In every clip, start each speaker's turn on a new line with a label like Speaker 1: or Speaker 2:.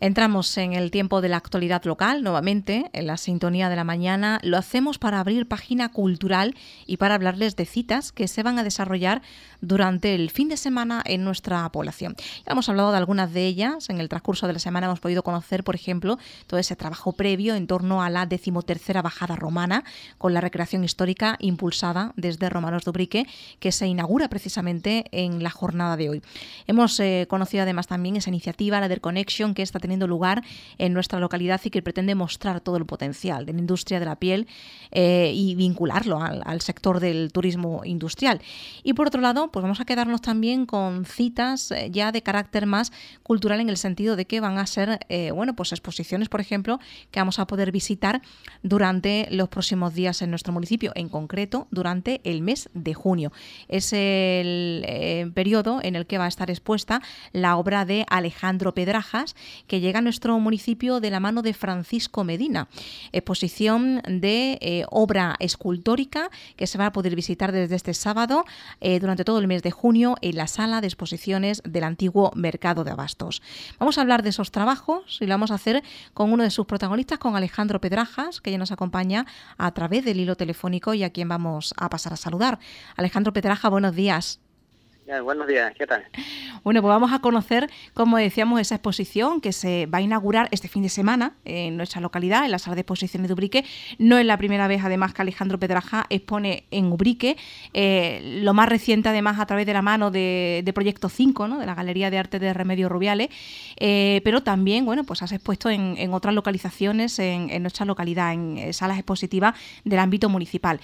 Speaker 1: Entramos en el tiempo de la actualidad local, nuevamente, en la sintonía de la mañana. Lo hacemos para abrir página cultural y para hablarles de citas que se van a desarrollar durante el fin de semana en nuestra población. Ya hemos hablado de algunas de ellas. En el transcurso de la semana hemos podido conocer, por ejemplo, todo ese trabajo previo en torno a la 13ª Bajada Romana, con la recreación histórica impulsada desde Romanos de Ubrique, que se inaugura precisamente en la jornada de hoy. Hemos conocido además también esa iniciativa, la Connection, que está teniendo lugar en nuestra localidad y que pretende mostrar todo el potencial de la industria de la piel y vincularlo al sector del turismo industrial. Y por otro lado, pues vamos a quedarnos también con citas ya de carácter más cultural, en el sentido de que van a ser pues exposiciones, por ejemplo, que vamos a poder visitar durante los próximos días en nuestro municipio, en concreto durante el mes de junio. Es el periodo en el que va a estar expuesta la obra de Alejandro Pedrajas, que llega a nuestro municipio de la mano de Francisco Medina. Exposición de obra escultórica que se va a poder visitar desde este sábado durante todo el mes de junio en la sala de exposiciones del antiguo Mercado de Abastos. Vamos a hablar de esos trabajos y lo vamos a hacer con uno de sus protagonistas, con Alejandro Pedrajas, que ya nos acompaña a través del hilo telefónico y a quien vamos a pasar a saludar. Alejandro Pedrajas, buenos días.
Speaker 2: Buenos días, ¿qué tal?
Speaker 1: Bueno, pues vamos a conocer, como decíamos, esa exposición que se va a inaugurar este fin de semana en nuestra localidad, en la sala de exposiciones de Ubrique. No es la primera vez, además, que Alejandro Pedrajas expone en Ubrique. Lo más reciente, además, a través de la mano de Proyecto 5, ¿no?, de la Galería de Arte de Remedios Rubiales. Pero también, bueno, pues has expuesto en otras localizaciones, en nuestra localidad, en salas expositivas del ámbito municipal.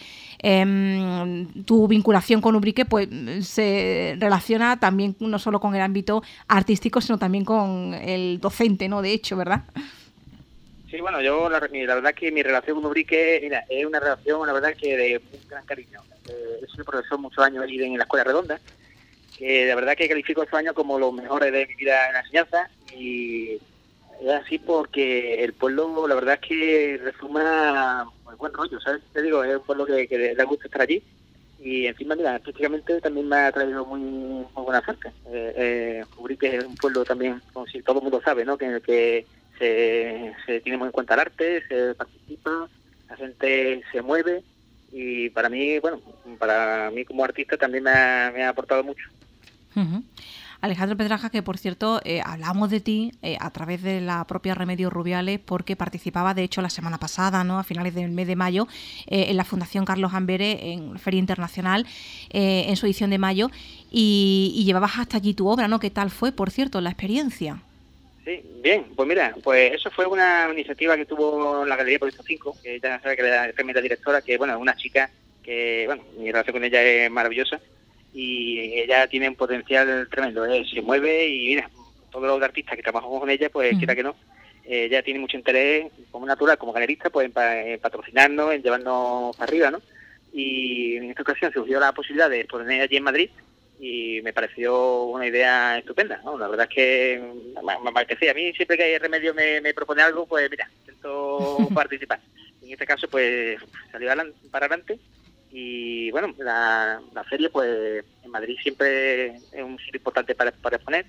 Speaker 1: Tu vinculación con Ubrique, pues, se relaciona también no solo con el ámbito artístico, sino también con el docente, ¿no? De hecho, ¿verdad?
Speaker 2: Sí, bueno, yo la verdad que mi relación con Ubrique es una relación, la verdad, que de un gran cariño. He sido profesor muchos años ahí en la Escuela Redonda, que la verdad que califico estos años como los mejores de mi vida en la enseñanza, y es así porque el pueblo, la verdad es que resuma muy buen rollo, ¿sabes? Te digo, es un pueblo que le gusta estar allí. Y encima, mira, artísticamente también me ha traído muy buena suerte. Ubrique es un pueblo también, como si todo el mundo sabe, ¿no?, que en el que se tiene muy en cuenta el arte, se participa, la gente se mueve, y para mí como artista también me ha aportado mucho.
Speaker 1: Uh-huh. Alejandro Pedrajas, que por cierto, hablamos de ti a través de la propia Remedios Rubiales, porque participaba, de hecho, la semana pasada, ¿no?, a finales del mes de mayo, en la Fundación Carlos Ambere, en Feria Internacional, en su edición de mayo, y llevabas hasta allí tu obra, ¿no? ¿Qué tal fue, por cierto, la experiencia?
Speaker 2: Sí, bien, pues mira, pues eso fue una iniciativa que tuvo la Galería Proyecto 5, que ya sabe que la tremenda directora, que bueno, es una chica que, bueno, mi relación con ella es maravillosa, y ella tiene un potencial tremendo, se mueve, y mira, todos los artistas que trabajamos con ella, pues quiera que no, ella tiene mucho interés como natural, como galerista, pues en patrocinarnos, en llevarnos para arriba, ¿no? Y en esta ocasión surgió la posibilidad de exponer allí en Madrid, y me pareció una idea estupenda, ¿no? La verdad es que me apetecía. A mí siempre que hay Remedio me propone algo, pues mira, intento participar. En este caso, pues salió para adelante. Y bueno, la feria, pues en Madrid siempre es un sitio importante para exponer,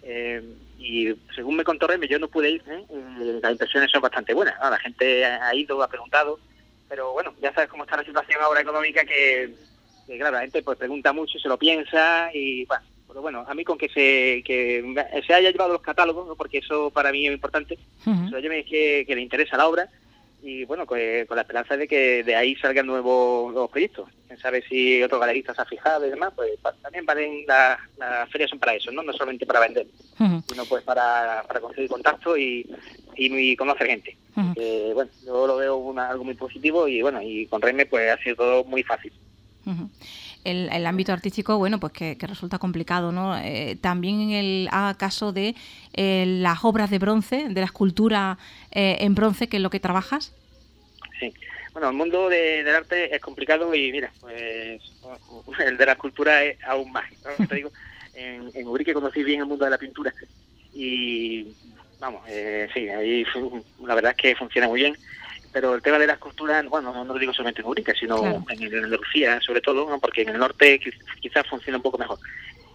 Speaker 2: y según me contó Remy, yo no pude ir, las impresiones son bastante buenas, ¿no? La gente ha ido, ha preguntado, pero bueno, ya sabes cómo está la situación ahora económica, que claro, la gente pues pregunta mucho, se lo piensa, y bueno, pero bueno, a mí con que se haya llevado los catálogos, ¿no?, porque eso para mí es importante, eso yo me que le interesa la obra. Y bueno, pues con la esperanza de que de ahí salgan nuevos proyectos. Quién sabe si otro galerista se ha fijado y demás, pues también las ferias son para eso, ¿no? No solamente para vender, sino pues para conseguir contacto y conocer gente. Bueno, yo lo veo algo muy positivo, y bueno, y con Reme pues ha sido todo muy fácil.
Speaker 1: El ámbito artístico, bueno, pues que resulta complicado, ¿no? También en el caso de las obras de bronce, de la escultura en bronce, que es lo que trabajas.
Speaker 2: Sí, bueno, el mundo del arte es complicado, y mira, pues el de la escultura es aún más, ¿no? Te digo, en Ubrique conocí bien el mundo de la pintura, y vamos, sí, ahí la verdad es que funciona muy bien. Pero el tema de la escultura, bueno, no lo digo solamente en Ubrique, sino claro, en Andalucía sobre todo, ¿no?, porque en el norte quizás funciona un poco mejor.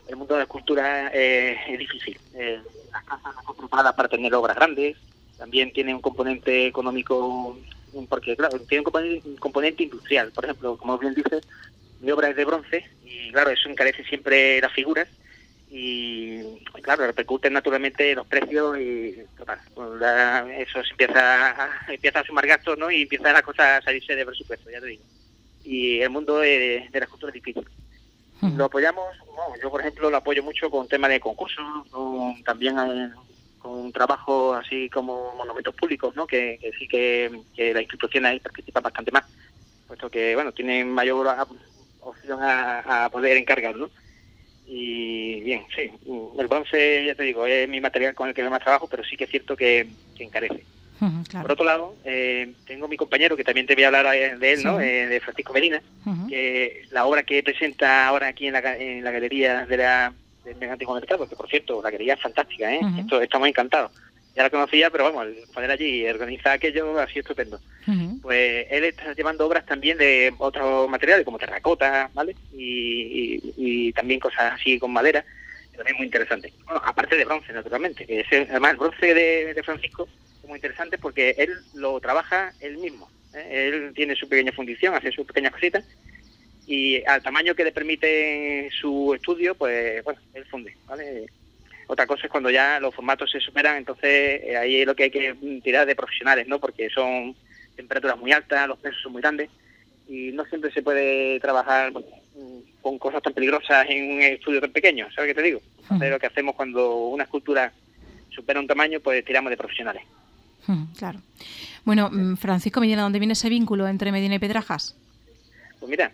Speaker 2: el mundo de la escultura es difícil. Las casas no son preparadas para tener obras grandes, también tiene un componente económico, porque claro, tiene un componente industrial. Por ejemplo, como bien dices, mi obra es de bronce y claro, eso encarece siempre las figuras y claro, repercuten naturalmente en los precios y total, eso se empieza a sumar gastos, ¿no? Y empiezan las cosas a salirse de presupuesto, ya te digo. Y el mundo de la escultura es difícil. Lo apoyamos, yo por ejemplo lo apoyo mucho con temas de concursos, también con trabajo así como monumentos públicos, ¿no? Que sí que las instituciones ahí participan bastante más, puesto que bueno, tienen mayor opción a poder encargar, ¿no? Y bien, sí, el bronce, ya te digo, es mi material con el que más trabajo, pero sí que es cierto que encarece.
Speaker 1: Claro.
Speaker 2: Por otro lado, tengo mi compañero, que también te voy a hablar de él, ¿no?
Speaker 1: Sí.
Speaker 2: De Francisco Medina, que la obra que presenta ahora aquí en la galería del Antiguo Mercado, que por cierto, la galería es fantástica, ¿eh? Estamos encantados. Ya la conocía, pero vamos, el poner allí y organizar aquello ha sido estupendo. Pues él está llevando obras también de otros materiales, como terracota, ¿vale? Y también cosas así con madera, también muy interesante. Bueno, aparte de bronce, naturalmente, que además el bronce de Francisco es muy interesante porque él lo trabaja él mismo, ¿eh? Él tiene su pequeña fundición, hace sus pequeñas cositas, y al tamaño que le permite su estudio, pues bueno, él funde, ¿vale? Otra cosa es cuando ya los formatos se superan, entonces ahí es lo que hay que tirar de profesionales, ¿no? Porque son temperaturas muy altas, los pesos son muy grandes y no siempre se puede trabajar con cosas tan peligrosas en un estudio tan pequeño, ¿sabes qué te digo? Entonces lo que hacemos cuando una escultura supera un tamaño, pues tiramos de profesionales.
Speaker 1: Claro. Bueno, Francisco Medina, ¿dónde viene ese vínculo entre Medina y Pedrajas?
Speaker 2: Pues mira,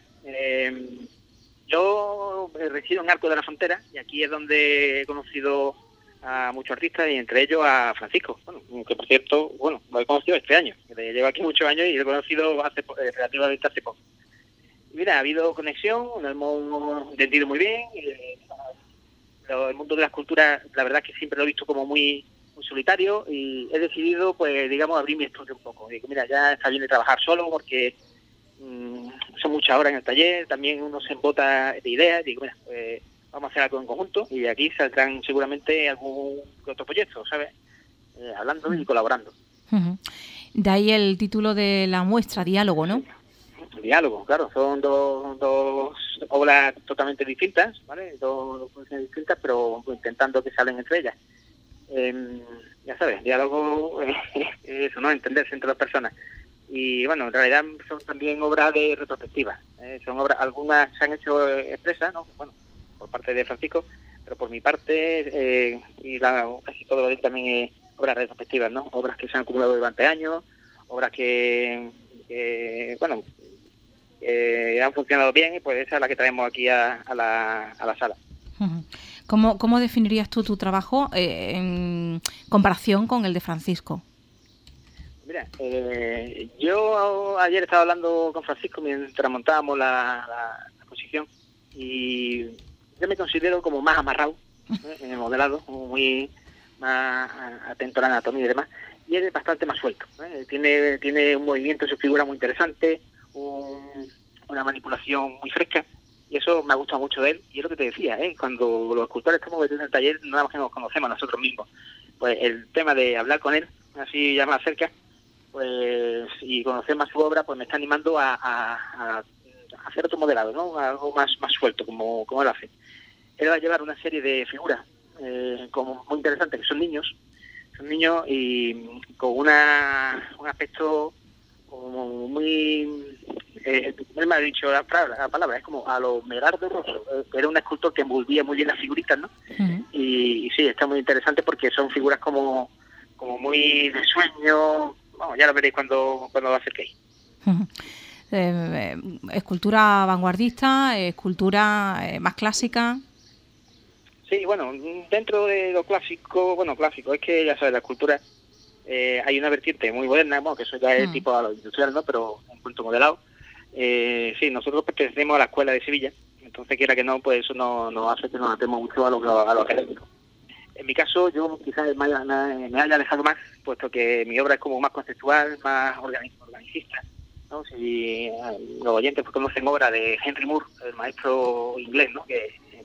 Speaker 2: yo resido en Arco de la Frontera y aquí es donde he conocido a muchos artistas y entre ellos a Francisco, bueno, que por cierto, bueno, lo he conocido este año, que llevo aquí muchos años y lo he conocido relativamente hace poco. Y mira, ha habido conexión, nos hemos entendido muy bien, el mundo de la escultura, la verdad es que siempre lo he visto como muy solitario y he decidido, pues digamos, abrir mi estudio un poco. Digo, mira, ya está bien de trabajar solo porque son muchas horas en el taller, también uno se embota de ideas, digo, mira, pues vamos a hacer algo en conjunto y de aquí saldrán seguramente algún otro proyecto, ¿sabes? Hablando y colaborando.
Speaker 1: De ahí el título de la muestra, Diálogo, ¿no?
Speaker 2: Diálogo, claro, son dos obras totalmente distintas, ¿vale? Dos funciones distintas, pero intentando que salen entre ellas. Ya sabes, diálogo, eso, ¿no? Entenderse entre las personas. Y bueno, en realidad son también obras de retrospectiva. Son obras, algunas se han hecho expresas, ¿no? Bueno, por parte de Francisco, pero por mi parte, y casi todo lo de él también es obras retrospectivas, ¿no? Obras que se han acumulado durante años, obras que han funcionado bien y pues esa es la que traemos aquí a la sala.
Speaker 1: ¿Cómo definirías tú tu trabajo en comparación con el de Francisco?
Speaker 2: Mira, yo ayer estaba hablando con Francisco mientras montábamos la exposición y yo me considero como más amarrado en el modelado, como muy más atento a la anatomía y demás, y es bastante más suelto, tiene un movimiento en su figura muy interesante, una manipulación muy fresca, y eso me ha gustado mucho de él. Y es lo que te decía, cuando los escultores estamos metidos en el taller, nada más que nos conocemos a nosotros mismos, pues el tema de hablar con él, así ya más cerca, pues y conocer más su obra, pues me está animando a hacer otro modelado, ¿no? Algo más suelto, como él hace. Él va a llevar una serie de figuras como muy interesantes, que son niños y con un aspecto como muy... él me ha dicho la palabra, es como a lo Medardo Rosso. Era un escultor que envolvía muy bien las figuritas, ¿no? Y sí, está muy interesante porque son figuras como muy de sueño. Vamos, ya lo veréis cuando lo acerquéis.
Speaker 1: Escultura vanguardista, escultura más clásica.
Speaker 2: Sí, bueno, dentro de lo clásico, es que ya sabes, la escultura hay una vertiente muy moderna, bueno, que eso ya es tipo a lo industrial, ¿no? Pero en cuanto a modelado, sí, nosotros pertenecemos a la escuela de Sevilla, entonces quiera que no, pues eso nos hace que nos atemos mucho a lo académico. En mi caso, yo quizás me haya alejado más, puesto que mi obra es como más conceptual, más organicista, ¿no? Si los oyentes pues conocen obra de Henry Moore, el maestro inglés, ¿no? Que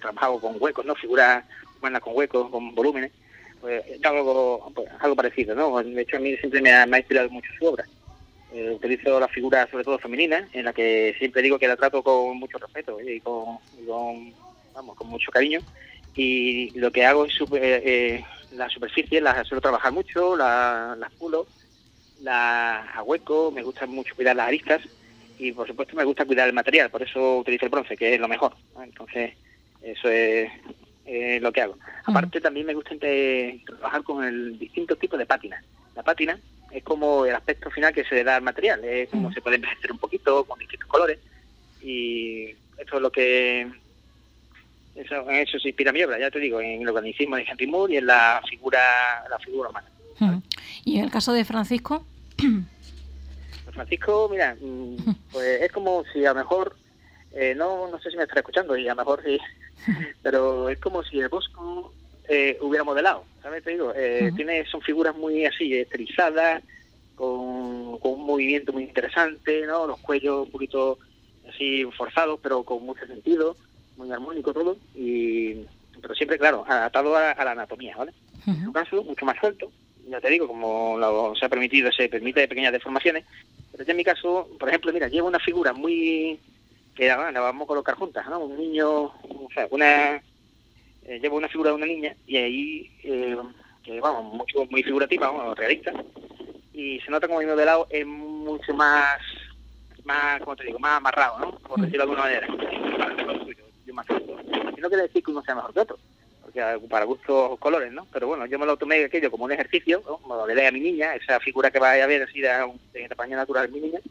Speaker 2: trabajado con huecos, ¿no? Figuras humanas con huecos, con volúmenes, pues algo parecido, ¿no? De hecho, a mí siempre me ha inspirado mucho su obra. Utilizo la figura sobre todo femenina, en la que siempre digo que la trato con mucho respeto y con mucho cariño, y lo que hago es la superficie, las suelo trabajar mucho, las pulo, a hueco, me gusta mucho cuidar las aristas y por supuesto me gusta cuidar el material, por eso utilizo el bronce, que es lo mejor, ¿no? Entonces eso es lo que hago. Aparte también me gusta trabajar con el distintos tipos de pátina. La pátina es como el aspecto final que se le da al material, es como se puede envejecer un poquito con distintos colores, y eso es lo que en eso se inspira mi obra, ya te digo, en el organicismo de Henry Moore y en la figura humana, ¿vale?
Speaker 1: ¿Y en el caso de Francisco?
Speaker 2: Francisco, mira, pues es como si a lo mejor, no sé si me estará escuchando y a lo mejor sí, pero es como si el Bosco hubiera modelado, ¿sabes? Te digo, son figuras muy así, estilizadas, con un movimiento muy interesante, ¿no? Los cuellos un poquito así forzados, pero con mucho sentido, muy armónico todo, pero siempre, claro, atado a la anatomía, ¿vale? En su caso, mucho más suelto, ya te digo, como se permite pequeñas deformaciones, pero ya en mi caso, por ejemplo, mira, llevo una figura muy que la vamos a colocar juntas, ¿no? Un niño, o sea, llevo una figura de una niña y ahí, que vamos, muy figurativa, realista, y se nota como mi modelado es mucho más, como te digo, más amarrado, ¿no? Por decirlo de alguna manera. Yo más suelto. Y no quiere decir que uno sea mejor que otro, porque para gustos colores, ¿no? Pero bueno, yo me lo tomé aquello como un ejercicio, ¿no? Me modelé a mi niña, esa figura que vais a ver así de tamaño natural, mi niña,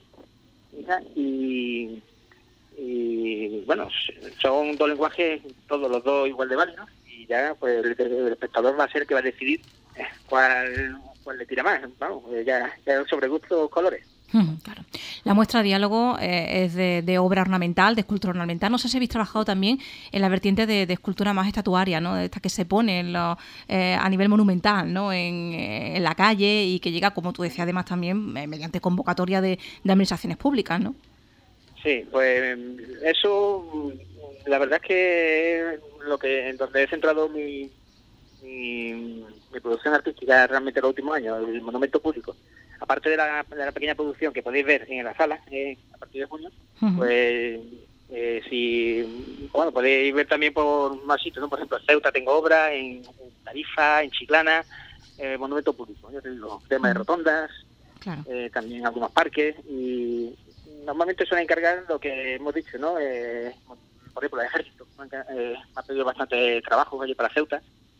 Speaker 2: y bueno, son dos lenguajes, todos los dos igual de válidos, y ya pues el espectador va a ser el que va a decidir cuál le tira más, vamos, ya sobre gustos colores.
Speaker 1: Claro. La muestra Diálogo es de obra ornamental, de escultura ornamental. No sé si habéis trabajado también en la vertiente de escultura más estatuaria, ¿no? Esta que se pone a nivel monumental, ¿no? En la calle y que llega, como tú decías, además también mediante convocatoria de administraciones públicas, ¿no?
Speaker 2: Sí, pues eso, la verdad es que en donde he centrado mi producción artística realmente los últimos años, el monumento público. Aparte de la pequeña producción que podéis ver en la sala a partir de junio, pues podéis ver también por más sitios, ¿no? Por ejemplo, en Ceuta tengo obras, en Tarifa, en Chiclana, monumento público, yo te digo, tema de rotondas, claro. También algunos parques, y normalmente suelen encargar lo que hemos dicho, ¿no? Por ejemplo, el ejército me ha pedido bastante trabajo allí para Ceuta.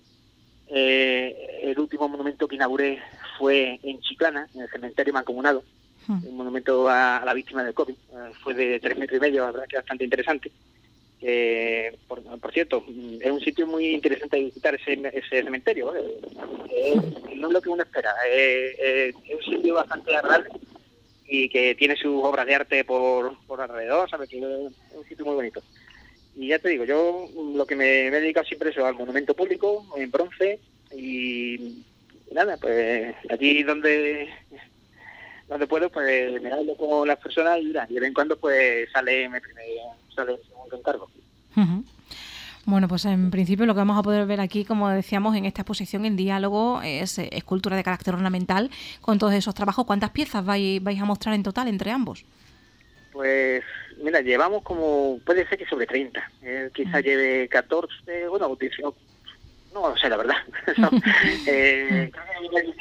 Speaker 2: El último monumento que inauguré fue en Chiclana, en el cementerio mancomunado, un monumento a la víctima del COVID. Fue de 3,5 metros, la verdad que bastante interesante. Por cierto, es un sitio muy interesante de visitar ese cementerio, ¿vale? No es lo que uno espera, es un sitio bastante agradable y que tiene sus obras de arte por alrededor, ¿sabes? Que es un sitio muy bonito. Y ya te digo, yo lo que me he dedicado siempre es al monumento público, en bronce, y nada, pues allí donde puedo, pues me hablo con las personas y de vez en cuando pues sale un encargo.
Speaker 1: Bueno, pues en principio lo que vamos a poder ver aquí, como decíamos, en esta exposición en Diálogo, es escultura de carácter ornamental con todos esos trabajos. ¿Cuántas piezas vais a mostrar en total entre ambos?
Speaker 2: Pues mira, llevamos puede ser que sobre 30, quizá lleve 14, bueno, 18, no lo sé la verdad, creo que lleve 16,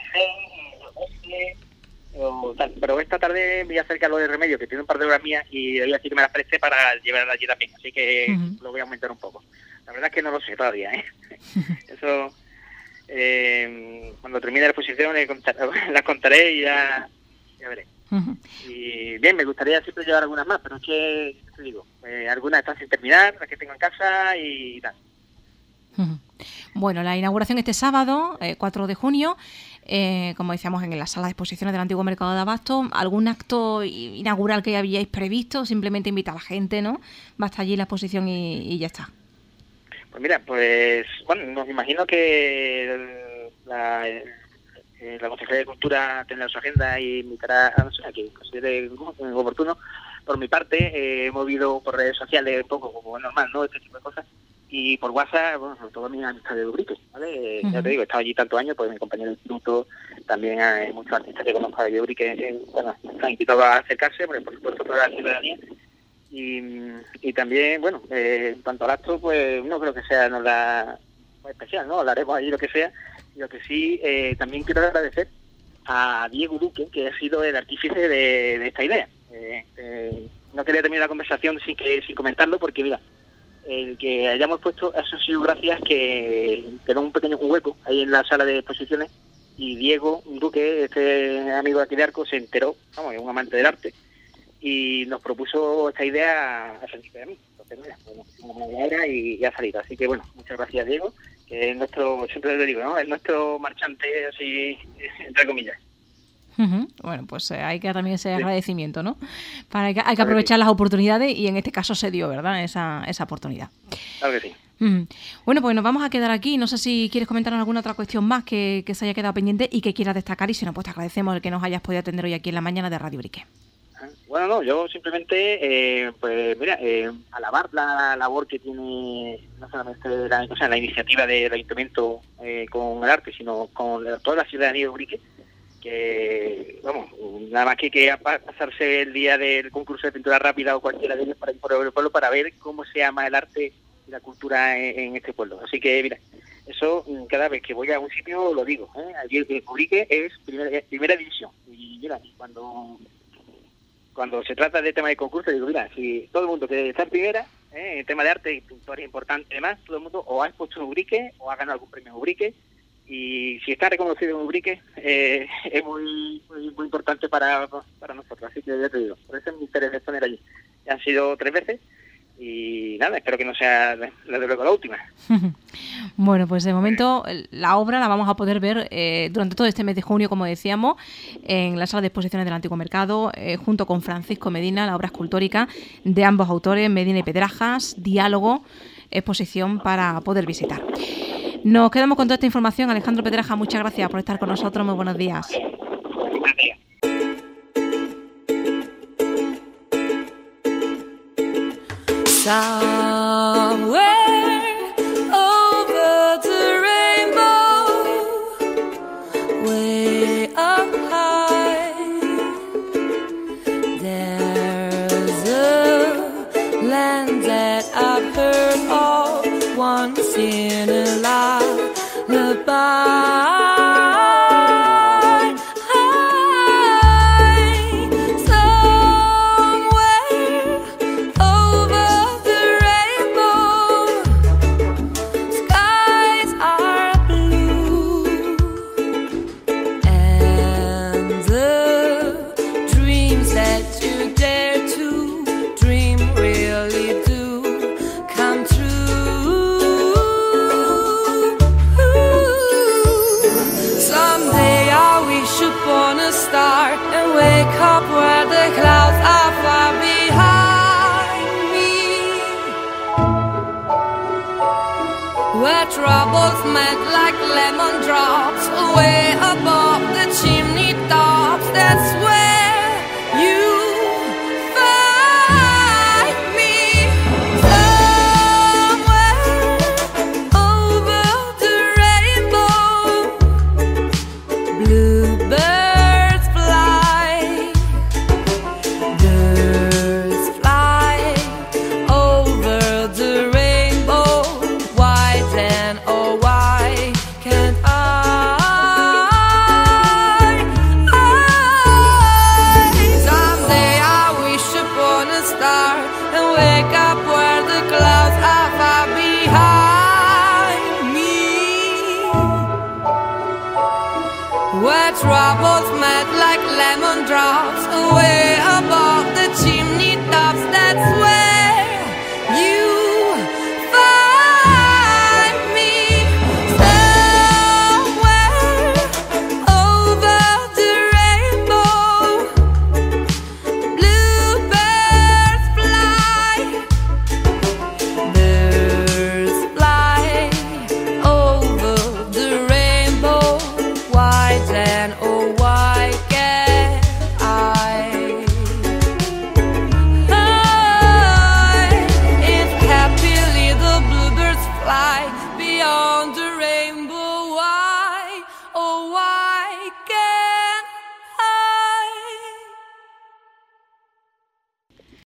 Speaker 2: 11, tal. Pero esta tarde voy a acercar lo de Remedio, que tiene un par de horas mías, y le voy a decir que me las preste para llevarlas allí también, así que lo voy a aumentar un poco. La verdad es que no lo sé todavía, eso, cuando termine la exposición las contaré y ya veré. Y bien, me gustaría siempre llevar algunas más, pero es que, te digo, algunas están sin terminar, las que tengo en casa y tal.
Speaker 1: Bueno, la inauguración este sábado, 4 de junio, como decíamos, en la sala de exposiciones del antiguo mercado de Abasto. ¿Algún acto inaugural que habíais previsto? Simplemente invitar a la gente, ¿no? Va hasta allí la exposición y ya está.
Speaker 2: Pues mira, bueno, nos imagino que la Consejería de Cultura tendrá su agenda y invitará a quien considere oportuno. Por mi parte, he movido por redes sociales un poco como normal, ¿no? Este tipo de cosas. y por WhatsApp, bueno, sobre todo mi amistad de Ubrique, ¿vale? Ya te digo, he estado allí tantos años, pues mi compañero de instituto, también hay muchos artistas que conozco de Ubrique, bueno, están invitados a acercarse, porque por supuesto toda la ciudadanía, y también, bueno, en cuanto al acto, pues no creo que sea nada especial, ¿no? Hablaremos allí lo que sea, y lo que sí, también quiero agradecer a Diego Duque, que ha sido el artífice de esta idea. No quería terminar la conversación sin comentarlo, porque mira, el que hayamos puesto, eso ha sido gracias que quedó un pequeño hueco ahí en la sala de exposiciones, y Diego Duque, este amigo de aquí de Arco, se enteró, vamos, es un amante del arte, y nos propuso esta idea a Felipe y a mí. Entonces, mira, bueno, hicimos una idea y ha salido. Así que, bueno, muchas gracias, Diego, que es nuestro, siempre le digo, ¿no? Es nuestro marchante, así, entre comillas.
Speaker 1: Bueno, pues hay que también ese agradecimiento, ¿no? Hay que aprovechar las oportunidades, y en este caso se dio, ¿verdad? Esa oportunidad.
Speaker 2: Claro que sí.
Speaker 1: Bueno, pues nos vamos a quedar aquí. No sé si quieres comentarnos alguna otra cuestión más que se haya quedado pendiente y que quieras destacar, y si no, pues te agradecemos el que nos hayas podido atender hoy aquí en la mañana de Radio Ubrique.
Speaker 2: Bueno, no, yo simplemente, pues mira, alabar la labor que tiene no solamente la iniciativa del Ayuntamiento con el arte, sino con toda la ciudadanía de Ubrique, que, vamos, nada más que pasarse el día del concurso de pintura rápida o cualquiera de ellos para ir por el pueblo para ver cómo se ama el arte y la cultura en este pueblo. Así que, mira, eso cada vez que voy a un sitio lo digo, allí Ubrique es primera división. Y mira, cuando se trata de tema de concurso, digo, mira, si todo el mundo que está en primera, en tema de arte y pintura importante y demás, todo el mundo o ha expuesto en Ubrique o ha ganado algún premio en Ubrique, y si está reconocido en Ubrique, es muy importante para nosotros. Así que ya te digo, por eso es mi interés de poner allí. Ya han sido 3 veces, y nada, espero que no sea la última.
Speaker 1: Bueno, pues de momento la obra la vamos a poder ver durante todo este mes de junio, como decíamos, en la sala de exposiciones del Antiguo Mercado, junto con Francisco Medina, la obra escultórica de ambos autores, Medina y Pedrajas, diálogo, exposición para poder visitar. Nos quedamos con toda esta información. Alejandro Pedraja, muchas gracias por estar con nosotros. Muy buenos días.
Speaker 2: Buenos días.
Speaker 3: Somewhere over the rainbow, way up high, there's a land that I've heard of once in a lullaby. Where troubles melt like lemon drops, way above the chimney tops. That's where you find me. Somewhere over the rainbow, bluebirds fly, birds fly over the rainbow. Then, oh, why can't someday I wish upon a star and wake up where the clouds are far behind me, where troubles melt like lemon drops, way above the